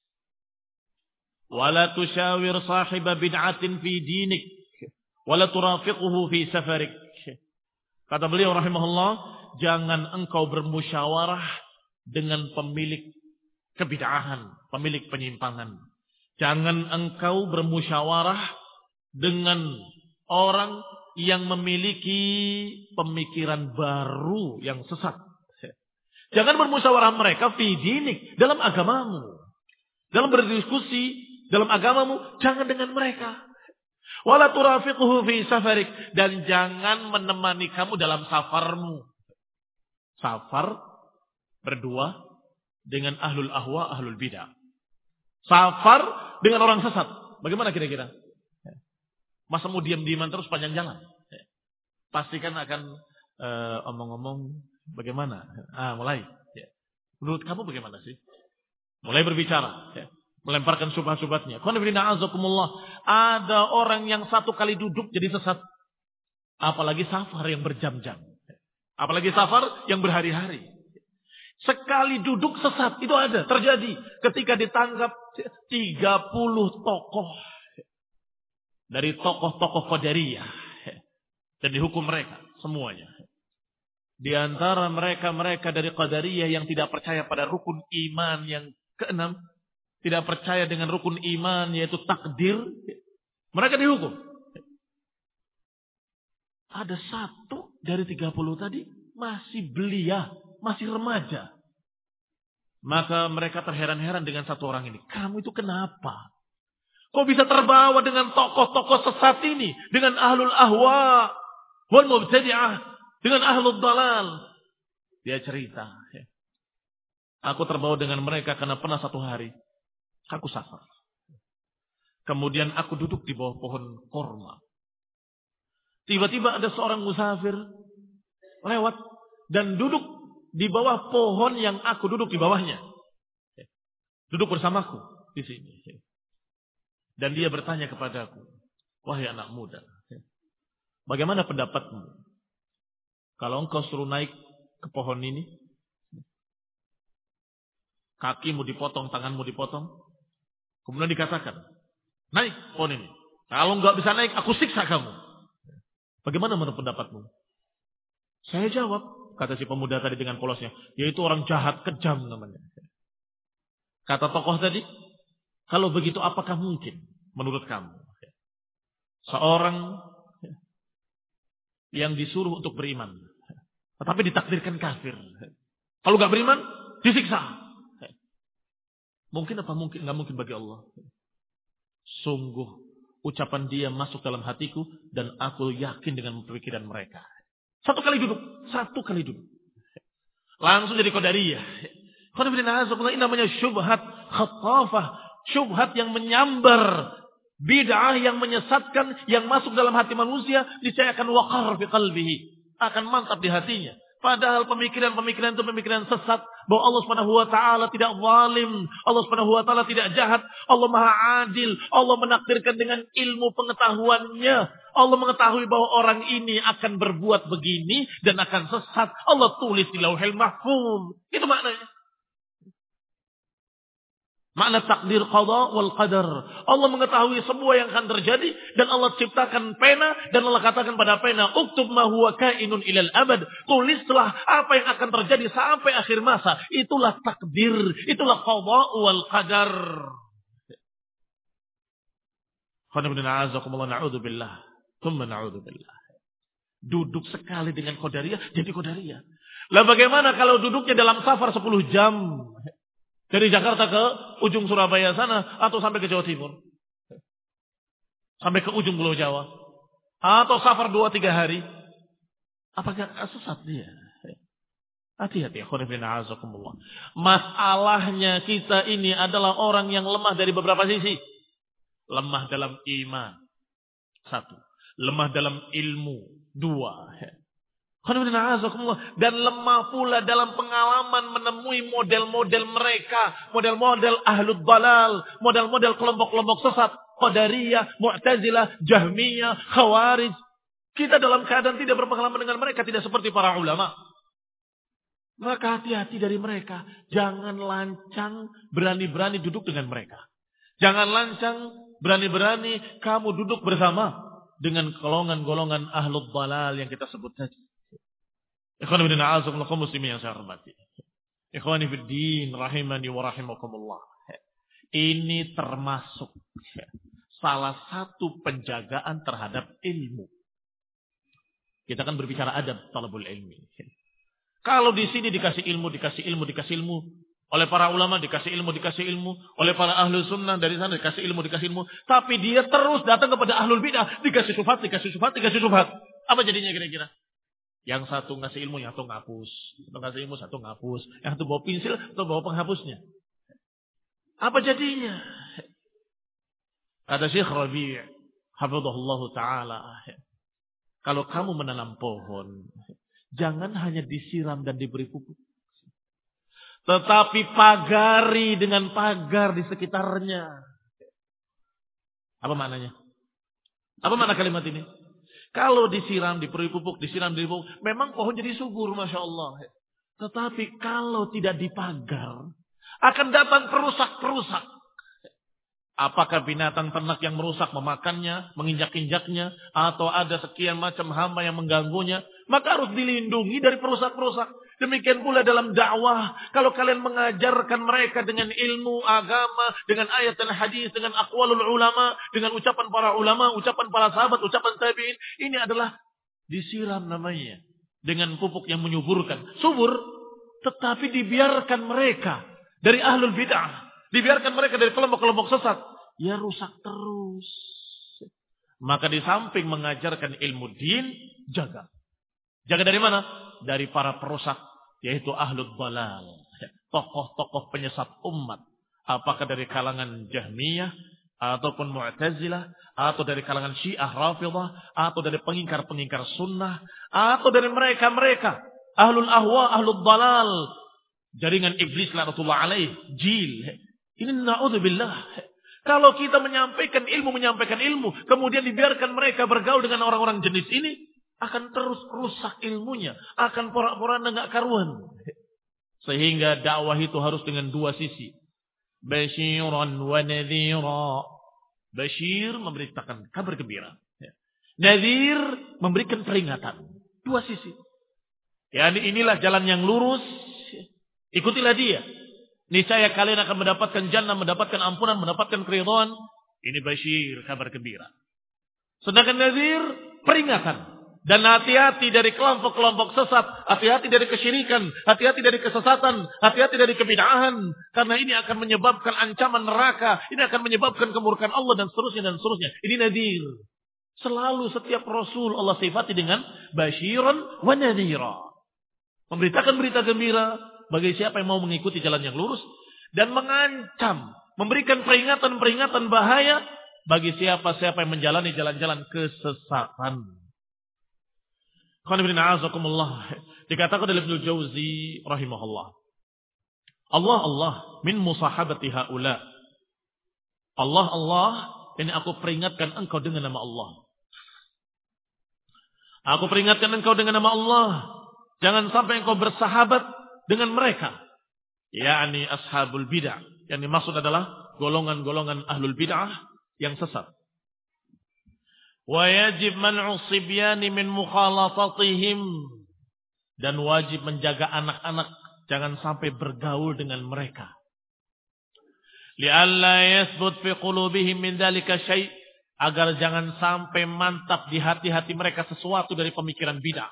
wala tushawir sahiba bid'atin fi dinik, wala turafiquhu fi safarik. Kata beliau rahimahullah, jangan engkau bermusyawarah dengan pemilik kebid'ahan, pemilik penyimpangan. Jangan engkau bermusyawarah dengan orang yang memiliki pemikiran baru yang sesat. Jangan bermusyawarah mereka fi dinik, dalam agamamu. Dalam berdiskusi dalam agamamu, jangan dengan mereka. Wala turafiquhu fi safarik, dan jangan menemani kamu dalam safarmu. Safar berdua dengan ahlul ahwa, ahlul bidah. Safar dengan orang sesat. Bagaimana kira-kira? Masa mau diam-diaman terus panjang jalan? Pastikan akan omong-omong bagaimana? Mulai. Menurut kamu bagaimana sih? Mulai berbicara. Melemparkan syubhat-syubhatnya. Ada orang yang satu kali duduk jadi sesat. Apalagi safar yang berjam-jam. Apalagi safar yang berhari-hari. Sekali duduk sesat. Itu ada. Terjadi. Ketika ditangkap 30 tokoh. Dari tokoh-tokoh Qadariyah. Dan dihukum mereka. Semuanya. Di antara mereka dari Qadariyah yang tidak percaya pada rukun iman yang keenam. Tidak percaya dengan rukun iman yaitu takdir. Mereka dihukum. Ada satu dari 30 tadi masih belia, masih remaja. Maka mereka terheran-heran dengan satu orang ini. Kamu itu kenapa? Kok bisa terbawa dengan tokoh-tokoh sesat ini? Dengan ahlul ahwa wal mubtadi'ah, dengan ahlul dalal. Dia cerita. Aku terbawa dengan mereka karena pernah satu hari aku safar. Kemudian aku duduk di bawah pohon korma. Tiba-tiba ada seorang musafir lewat dan duduk di bawah pohon yang aku duduk di bawahnya. Duduk bersamaku di sini. Dan dia bertanya kepadaku, wahai anak muda, bagaimana pendapatmu Kalau engkau suruh naik ke pohon ini, kakimu dipotong, tanganmu dipotong, kemudian dikatakan, naik pohon ini. Kalau enggak bisa naik, aku siksa kamu. Bagaimana menurut pendapatmu? Saya jawab, kata si pemuda tadi dengan polosnya, yaitu orang jahat, kejam namanya. Kata tokoh tadi, kalau begitu apakah mungkin menurut kamu seorang yang disuruh untuk beriman, tetapi ditakdirkan kafir, kalau nggak beriman disiksa? Mungkin apa mungkin? Nggak mungkin bagi Allah. Sungguh ucapan dia masuk dalam hatiku dan aku yakin dengan pemikiran mereka. Satu kali duduk. Langsung jadi qadariyah. Ini namanya syubhat khattafah. Syubhat yang menyambar. Bid'ah yang menyesatkan. Yang masuk dalam hati manusia. Niscaya akan waqar fi qalbihi. Akan mantap di hatinya. Padahal pemikiran-pemikiran itu pemikiran sesat. Bahwa Allah SWT tidak zalim. Allah SWT tidak jahat. Allah maha adil. Allah menakdirkan dengan ilmu pengetahuannya. Allah mengetahui bahwa orang ini akan berbuat begini. Dan akan sesat. Allah tulis di lauhil mahfuz. Itu maknanya. Makna takdir qada wal qadar. Allah mengetahui semua yang akan terjadi. Dan Allah ciptakan pena. Dan Allah katakan pada pena. Uktub ma huwa kainun ilal abad. Tulislah apa yang akan terjadi sampai akhir masa. Itulah takdir. Itulah qada wal qadar. Na'udzubillah. Thumma na'udzubillah. Duduk sekali dengan qadariyah. Jadi qadariyah. Lah bagaimana kalau duduknya dalam safar 10 jam. Dari Jakarta ke ujung Surabaya sana. Atau sampai ke Jawa Timur. Sampai ke ujung Pulau Jawa. Atau safar 2-3 hari. Apakah sesat dia? Hati-hati. Masalahnya kita ini adalah orang yang lemah dari beberapa sisi. Lemah dalam iman. 1. Lemah dalam ilmu. 2. Dan lemah pula dalam pengalaman menemui model-model mereka. Model-model ahlud dalal. Model-model kelompok-kelompok sesat. Qadariyah, Mu'tazilah, Jahmiyah, Khawarij. Kita dalam keadaan tidak berpengalaman dengan mereka. Tidak seperti para ulama. Maka hati-hati dari mereka. Jangan lancang berani-berani duduk dengan mereka. Jangan lancang berani-berani kamu duduk bersama. Dengan golongan-golongan ahlud dalal yang kita sebut tadi. Ikhwani bin a'azakumullah muslimin yang saya hormati. Ikhwani fid din rahimani wa rahimakumullah. Ini termasuk salah satu penjagaan terhadap ilmu. Kita kan berbicara adab talabul ilmi. Kalau di sini dikasih ilmu oleh para ulama, dikasih ilmu oleh para ahlu sunnah, dari sana dikasih ilmu. Tapi dia terus datang kepada ahlul bidah, dikasih syubhat. Apa jadinya kira-kira? Yang satu ngasih ilmu, yang satu ngapus. Satu ngasih ilmu, satu ngapus. Yang satu bawa pensil, satu bawa penghapusnya. Apa jadinya? Kata Syekh Rabi' hafizahullah ta'ala. Kalau kamu menanam pohon, jangan hanya disiram dan diberi pupuk. Tetapi pagari dengan pagar di sekitarnya. Apa maknanya? Apa makna kalimat ini? Kalau disiram, diberi pupuk, memang pohon jadi subur, Masya Allah. Tetapi kalau tidak dipagar, akan datang perusak-perusak. Apakah binatang ternak yang merusak, memakannya, menginjak-injaknya, atau ada sekian macam hama yang mengganggunya, maka harus dilindungi dari perusak-perusak. Demikian pula dalam dakwah, kalau kalian mengajarkan mereka dengan ilmu agama, dengan ayat dan hadis, dengan aqwalul ulama, dengan ucapan para ulama, ucapan para sahabat, ucapan tabi'in, ini adalah disiram namanya dengan pupuk yang menyuburkan. Subur, tetapi dibiarkan mereka dari ahlul bid'ah, dibiarkan mereka dari kelompok-kelompok sesat, ya rusak terus. Maka di samping mengajarkan ilmu din, jaga. Jaga dari mana? Dari para perusak, yaitu ahlul dalal, tokoh-tokoh penyesat umat. Apakah dari kalangan Jahmiyah, ataupun Mu'tazilah, atau dari kalangan Syiah Rafidah, atau dari pengingkar-pengingkar sunnah, atau dari mereka-mereka ahlul ahwa, ahlul dalal, jaringan iblis laknatullah alaih, jil. Ini na'udzubillah. Kalau kita menyampaikan ilmu, kemudian dibiarkan mereka bergaul dengan orang-orang jenis ini, akan terus rusak ilmunya, akan porak-poranda enggak karuan. Sehingga dakwah itu harus dengan dua sisi. Basyiran wa nadhira. Basyir memberitakan kabar gembira. Nadhir memberikan peringatan. Dua sisi. Inilah jalan yang lurus. Ikutilah dia. Niscaya kalian akan mendapatkan jannah, mendapatkan ampunan, mendapatkan keridhaan. Ini basyir, kabar gembira. Sedangkan nadhir, peringatan. Dan hati-hati dari kelompok-kelompok sesat. Hati-hati dari kesyirikan. Hati-hati dari kesesatan. Hati-hati dari kebid'ahan. Karena ini akan menyebabkan ancaman neraka. Ini akan menyebabkan kemurkaan Allah dan seterusnya dan seterusnya. Ini nadhir. Selalu setiap Rasul Allah sifati dengan basyiran wa nadhira. Memberitakan berita gembira bagi siapa yang mau mengikuti jalan yang lurus. Dan mengancam. Memberikan peringatan-peringatan bahaya bagi siapa-siapa yang menjalani jalan-jalan kesesatan. Dikatakan oleh Ibnu Jauzi rahimahullah. Allah min musahabati haula. Allah, ini aku peringatkan engkau dengan nama Allah. Aku peringatkan engkau dengan nama Allah. Jangan sampai engkau bersahabat dengan mereka. yakni ashabul bid'ah. Yang dimaksud adalah golongan-golongan ahlul bid'ah yang sesat. Wa yajib man'u sibyani min mukhalatatihim. Dan wajib menjaga anak-anak jangan sampai bergaul dengan mereka. Li'alla yathbut fi qulubihim min dzalika syai', agar jangan sampai mantap di hati-hati mereka sesuatu dari pemikiran bid'ah.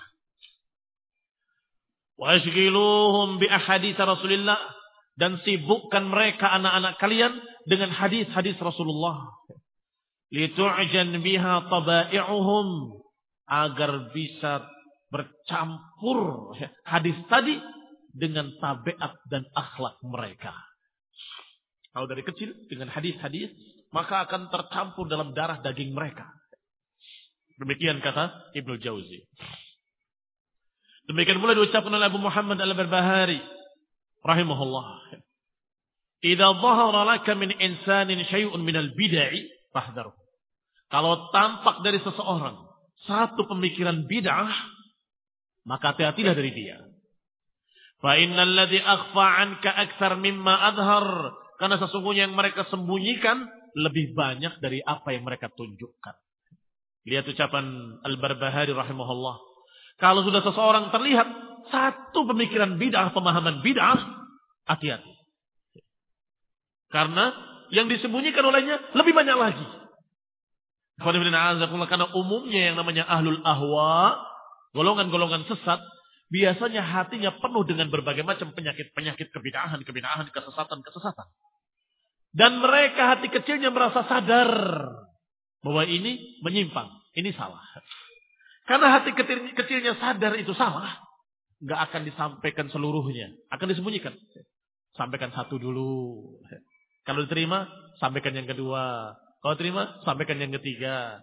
Wa ashghiluhum bi ahadits Rasulillah, dan sibukkan mereka anak-anak kalian dengan hadis-hadis Rasulullah. Litu'jan biha taba'i'uhum, agar bisa bercampur hadis tadi dengan tabiat dan akhlak mereka. Kalau dari kecil dengan hadis-hadis, maka akan tercampur dalam darah daging mereka. Demikian kata Ibnu Jauzi. Demikian pula diucapkan oleh Abu Muhammad Al-Barbahari rahimahullah. Idza dhahara laka min insanin syai'un minal bid'ah fahdharhu. Kalau tampak dari seseorang satu pemikiran bid'ah, maka hati-hatilah dari dia. Fa innal ladzi akhfa 'anka aktsar mimma adhhar, karena sesungguhnya yang mereka sembunyikan lebih banyak dari apa yang mereka tunjukkan. Lihat ucapan Al-Barbahari rahimahullah. Kalau sudah seseorang terlihat satu pemikiran bid'ah, pemahaman bid'ah, hati-hati. Karena yang disembunyikan olehnya lebih banyak lagi. Karena umumnya yang namanya ahlul ahwa, golongan-golongan sesat, biasanya hatinya penuh dengan berbagai macam penyakit-penyakit kebid'ahan, kesesatan. Dan mereka hati kecilnya merasa sadar bahwa ini menyimpang, ini salah. Karena hati kecilnya sadar itu salah, nggak akan disampaikan seluruhnya, akan disembunyikan. Sampaikan satu dulu. Kalau diterima, sampaikan yang kedua. Kalau terima, sampaikan yang ketiga.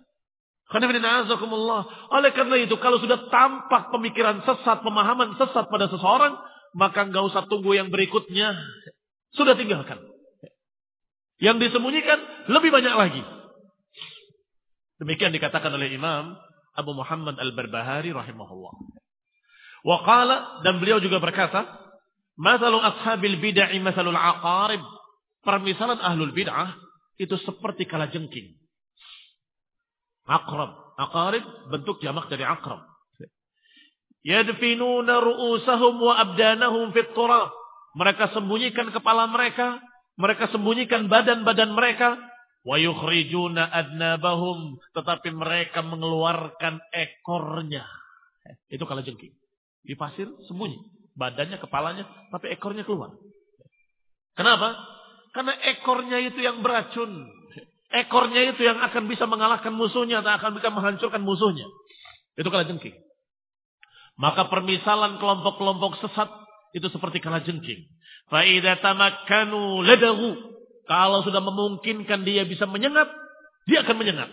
Oleh karena itu, kalau sudah tampak pemikiran sesat, pemahaman sesat pada seseorang, maka nggak usah tunggu yang berikutnya. Sudah tinggalkan. Yang disembunyikan lebih banyak lagi. Demikian dikatakan oleh Imam Abu Muhammad Al-Barbahari rahimahullah. Wa qala, dan beliau juga berkata, mathalu ashabil bid'ah mathalul aqarib. Permisalan ahlul bid'ah itu seperti kalajengking. Aqrab, aqarib bentuk jamak dari aqrab. Yadfinuna ru'usahum wa abdanahum fit turab. Mereka sembunyikan kepala mereka, mereka sembunyikan badan-badan mereka, wa yukhrijuna adnabahum, tetapi mereka mengeluarkan ekornya. Itu kalajengking. Di pasir sembunyi, badannya, kepalanya, tapi ekornya keluar. Kenapa? Karena ekornya itu yang beracun. Ekornya itu yang akan bisa mengalahkan musuhnya, atau akan bisa menghancurkan musuhnya. Itu kalajengking. Maka permisalan kelompok-kelompok sesat itu seperti kalajengking. Fa idza tamakkanu ladahu. Kalau sudah memungkinkan dia bisa menyengat, dia akan menyengat.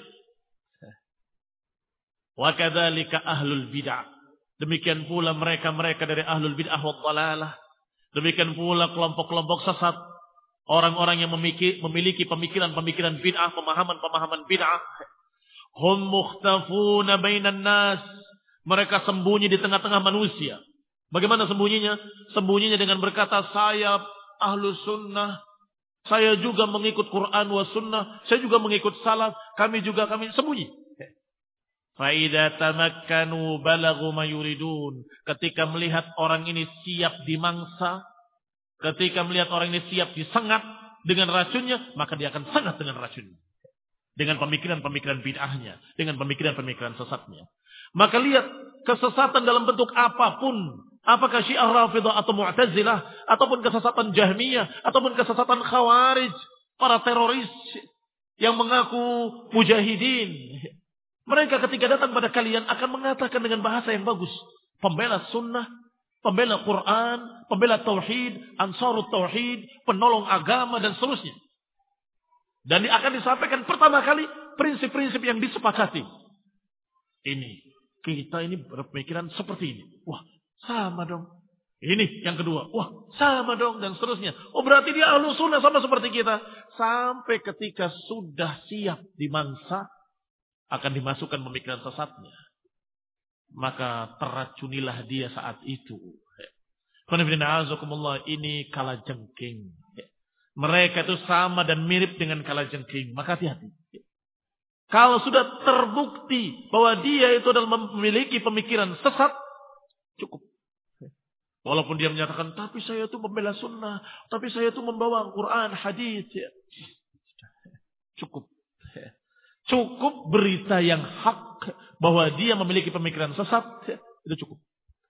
Wa kadzalika ahlul bid'ah. Demikian pula mereka-mereka dari ahlul bid'ah wa dhalalah. Demikian pula kelompok-kelompok sesat. Orang-orang yang memiliki pemikiran-pemikiran bid'ah, pemahaman-pemahaman bid'ah. Hum mukhtafuna bainan nas. Mereka sembunyi di tengah-tengah manusia. Bagaimana sembunyinya? Sembunyinya dengan berkata, saya ahlu sunnah. Saya juga mengikut Quran wa sunnah. Saya juga mengikut salaf. Kami sembunyi. Fa'idha tamakkanu balagu ma yuridun. Ketika melihat orang ini siap dimangsa. Ketika melihat orang ini siap disengat dengan racunnya. Maka dia akan sengat dengan racunnya. Dengan pemikiran-pemikiran bid'ahnya. Dengan pemikiran-pemikiran sesatnya. Maka lihat kesesatan dalam bentuk apapun. Apakah Syiah Rafidah atau Mu'tazilah. Ataupun kesesatan Jahmiyah. Ataupun kesesatan Khawarij. Para teroris yang mengaku mujahidin. Mereka ketika datang pada kalian akan mengatakan dengan bahasa yang bagus. Pembela sunnah. Pembela Quran. Pembela tauhid. Ansarut tauhid. Penolong agama dan seterusnya. Dan akan disampaikan pertama kali prinsip-prinsip yang disepakati. Ini. Kita ini berpikiran seperti ini. Wah, sama dong. Ini yang kedua. Wah, sama dong. Dan seterusnya. Oh, berarti dia ahlu sunnah sama seperti kita. Sampai ketika sudah siap dimangsa, akan dimasukkan pemikiran sesatnya. Maka teracunilah dia saat itu. Ini kalajengking. Mereka itu sama dan mirip dengan kalajengking. Maka hati-hati. Kalau sudah terbukti bahwa dia itu adalah memiliki pemikiran sesat, cukup. Walaupun dia menyatakan, tapi saya itu membela sunnah, tapi saya itu membawa Quran, hadis. Cukup. Cukup berita yang hak bahwa dia memiliki pemikiran sesat, itu cukup.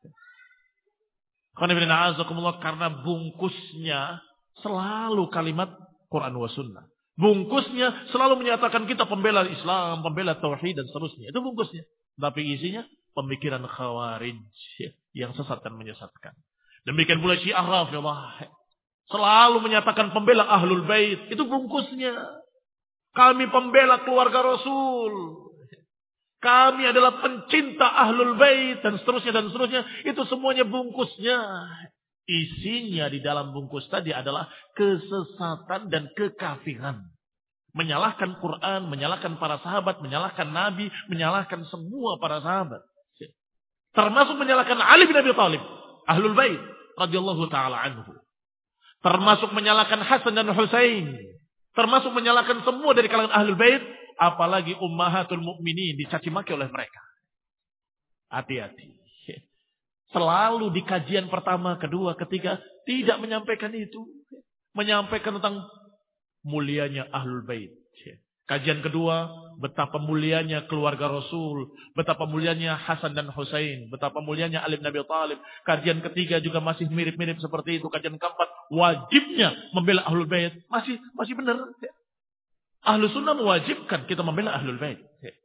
Karena bungkusnya selalu kalimat Quran wa sunnah. Bungkusnya selalu menyatakan kita pembela Islam, pembela tauhid dan seterusnya. Itu bungkusnya. Tapi isinya pemikiran Khawarij yang sesat dan menyesatkan. Demikian pula Syiah Rafidah. Selalu menyatakan pembela Ahlul Bait. Itu bungkusnya. Kami pembela keluarga Rasul. Kami adalah pencinta Ahlul Bait dan seterusnya dan seterusnya. Itu semuanya bungkusnya. Isinya di dalam bungkus tadi adalah kesesatan dan kekafiran. Menyalahkan Quran, menyalahkan para sahabat, menyalahkan Nabi, menyalahkan semua para sahabat. Termasuk menyalahkan Ali bin Abi Thalib, Ahlul Bait radhiyallahu taala anhu. Termasuk menyalahkan Hasan dan Husain. Termasuk menyalahkan semua dari kalangan Ahlul Bait, apalagi ummahatul mukminin dicaci maki oleh mereka. Hati-hati. Selalu di kajian pertama, kedua, ketiga tidak menyampaikan itu. Menyampaikan tentang mulianya Ahlul Bait. Kajian kedua, betapa mulianya keluarga Rasul, betapa mulianya Hasan dan Husain, betapa mulianya Ali bin Abi Thalib. Kajian ketiga juga masih mirip-mirip seperti itu. Kajian keempat, wajibnya membela Ahlul Bait. Masih benar. Ahlus Sunnah mewajibkan kita membela Ahlul Bait.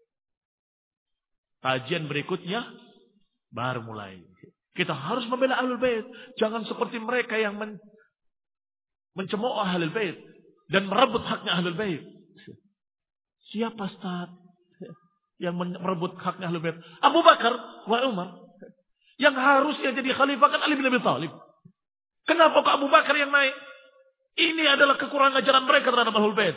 Kajian berikutnya baru mulai. Kita harus membela Ahlul Bait. Jangan seperti mereka yang mencemooh Ahlul Bait dan merebut haknya Ahlul Bait. Siapa Ustaz yang merebut haknya Ahlul Bait? Abu Bakar wa Umar. Yang harusnya jadi khalifah kan Ali bin Abi Thalib. Kenapa kok Abu Bakar yang naik? Ini adalah kekurangan ajaran mereka terhadap Ahlul Bait.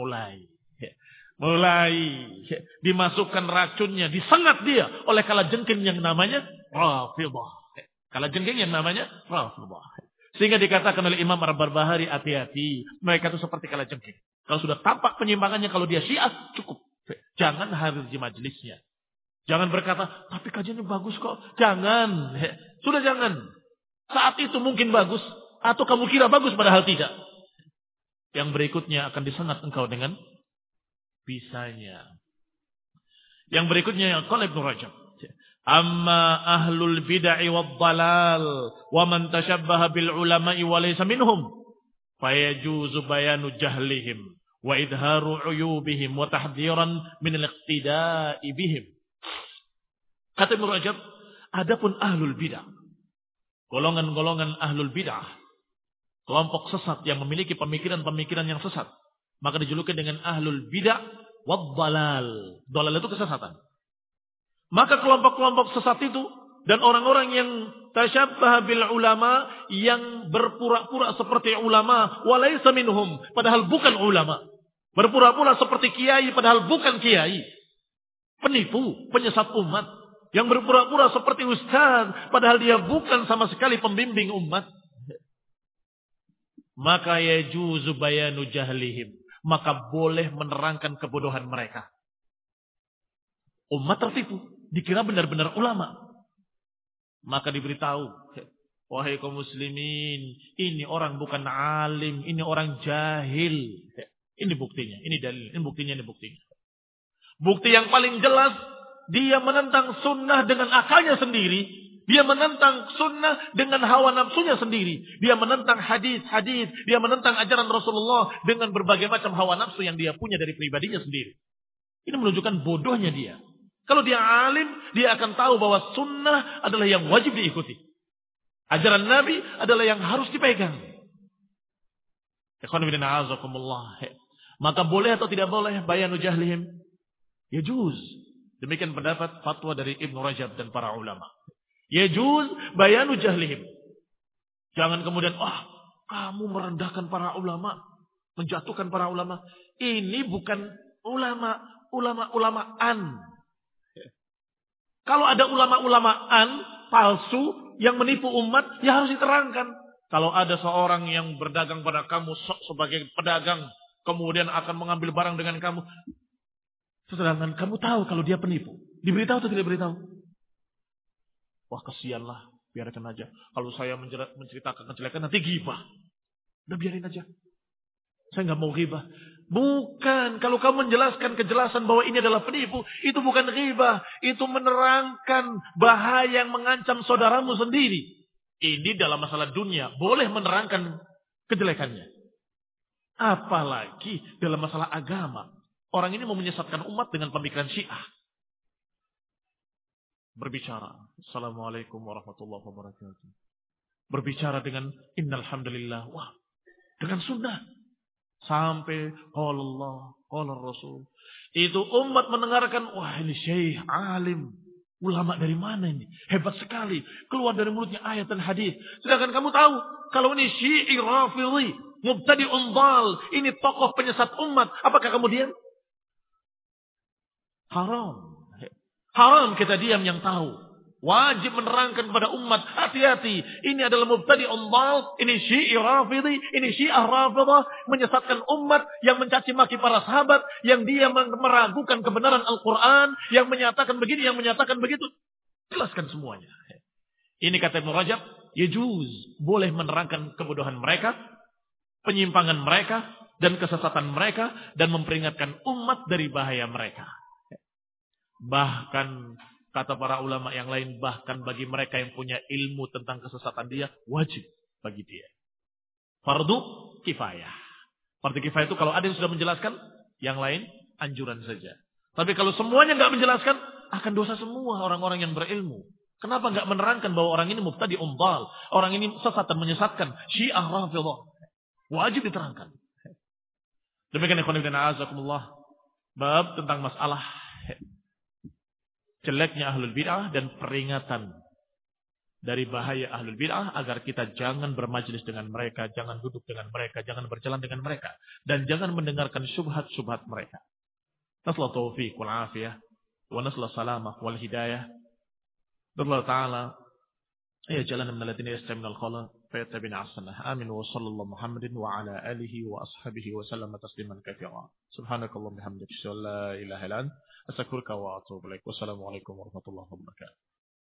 Mulai dimasukkan racunnya, disengat dia oleh kalajengking yang namanya Rafidah. Kalajengking yang namanya Rafidah. Sehingga dikatakan oleh Imam Ar-Barbahari, hati-hati. Mereka itu seperti kalajengking. Kalau sudah tampak penyimpangannya, kalau dia Syiah, cukup. Jangan hadir di majelisnya. Jangan berkata, tapi kajiannya bagus kok. Jangan. Sudah jangan. Saat itu mungkin bagus. Atau kamu kira bagus padahal tidak. Yang berikutnya akan disengat engkau dengan bisanya. Yang berikutnya yang qala Ibnu Rajab. Amma ahlul bid'ah wad dalal wa man tashabbaha bil ulama'i wa laysa minhum fayajuzu bayanu jahlihim wa idharu uyubihim wa tahdhiran min al-iqtida'i bihim. Kata Ibnu Rajab, adapun ahlul bid'ah, golongan-golongan ahlul bid'ah, kelompok sesat yang memiliki pemikiran-pemikiran yang sesat, maka dijuluki dengan ahlul bid'ah wad dalal. Dalal itu kesesatan. Maka kelompok-kelompok sesat itu dan orang-orang yang tasyabbaha bil ulama, yang berpura-pura seperti ulama walaysa minhum, padahal bukan ulama. Berpura-pura seperti kiai padahal bukan kiai. Penipu, penyesat umat. yang berpura-pura seperti ustaz, padahal dia bukan sama sekali pembimbing umat. Maka yajuzu bayanu jahlihim. Maka boleh menerangkan kebodohan mereka. Umat tertipu. Dikira benar-benar ulama. Maka diberitahu. Wahai kaum muslimin. Ini orang bukan alim. Ini orang jahil. Ini buktinya. Ini dalil. Ini buktinya. Ini buktinya. Bukti yang paling jelas. Dia menentang sunnah dengan akalnya sendiri. Dia menentang sunnah dengan hawa nafsunya sendiri. Dia menentang hadis-hadis. Dia menentang ajaran Rasulullah dengan berbagai macam hawa nafsu yang dia punya dari pribadinya sendiri. Ini menunjukkan bodohnya dia. Kalau dia alim, dia akan tahu bahwa sunnah adalah yang wajib diikuti. Ajaran Nabi adalah yang harus dipegang. Maka boleh atau tidak boleh bayanu jahlihim? Yajuz. Demikian pendapat fatwa dari Ibnu Rajab dan para ulama. Yajuz bayanu jahlihim. Jangan kemudian, kamu merendahkan para ulama, menjatuhkan para ulama. Ini bukan ulama-ulamaan. Kalau ada ulama-ulamaan palsu yang menipu umat, ya harus diterangkan. Kalau ada seorang yang berdagang pada kamu sebagai pedagang, kemudian akan mengambil barang dengan kamu, sedangkan kamu tahu kalau dia penipu, diberitahu atau tidak diberitahu? Wah, kasihanlah, biarkan aja. Kalau saya menceritakan kejelekan nanti ghibah. Udah biarin aja. Saya nggak mau ghibah. Bukan, kalau kamu menjelaskan kejelasan bahwa ini adalah penipu, itu bukan ghibah, itu menerangkan bahaya yang mengancam saudaramu sendiri. Ini dalam masalah dunia boleh menerangkan kejelekannya. Apalagi dalam masalah agama. Orang ini mau menyesatkan umat dengan pemikiran Syiah. Berbicara, Assalamualaikum warahmatullahi wabarakatuh. Berbicara dengan innal hamdalillah, wah, dengan sunnah. Sampai qala Allah, qala Rasul. Itu umat mendengarkan, wah ini syekh alim, ulama dari mana ini? Hebat sekali, keluar dari mulutnya ayat dan hadis. Sedangkan kamu tahu, kalau ini Syi'i Rafidhi, mubtadi'un dhal, ini tokoh penyesat umat, apakah kemudian haram? Haram kita diam yang tahu. Wajib menerangkan kepada umat, hati-hati. Ini adalah mubtadi'un dhal, ini Syi'i Rafidhi, ini Syiah Rafidah, menyesatkan umat yang mencaci maki para sahabat, yang dia meragukan kebenaran Al-Quran, yang menyatakan begini, yang menyatakan begitu. Jelaskan semuanya. Ini kata Ibnu Rajab, yajuz, boleh menerangkan kebodohan mereka, penyimpangan mereka, dan kesesatan mereka, dan memperingatkan umat dari bahaya mereka. Bahkan kata para ulama yang lain, bahkan bagi mereka yang punya ilmu tentang kesesatan dia, wajib bagi dia. Fardu kifayah. Fardu kifayah itu kalau ada yang sudah menjelaskan, yang lain anjuran saja. Tapi kalau semuanya nggak menjelaskan, akan dosa semua orang-orang yang berilmu. Kenapa nggak menerangkan bahwa orang ini mubtadi'un dhal, orang ini sesat dan menyesatkan, Syiah Rafidhah? Wajib diterangkan. Demikian ikhwan fillah azakumullah, bab tentang masalah jeleknya ahlul bid'ah dan peringatan dari bahaya ahlul bid'ah agar kita jangan bermajlis dengan mereka, jangan duduk dengan mereka, jangan berjalan dengan mereka, dan jangan mendengarkan syubhat-syubhat mereka. Nasallahu taufiq wal afiyah wa nasallahu salamah wal hidayah. Allah Ta'ala jalan min alladziina yastami'una al-qawla fayattabi'una ahsanah. Amin wa sallallahu Muhammadin wa ala alihi wa ashabihi wa sallama tasliman katsiran. Subhanakallahumma bihamdika asyhadu an la ilaha illa anta astaghfiruka wa atubu ilaik. Wassalamualaikum warahmatullahi wabarakatuh.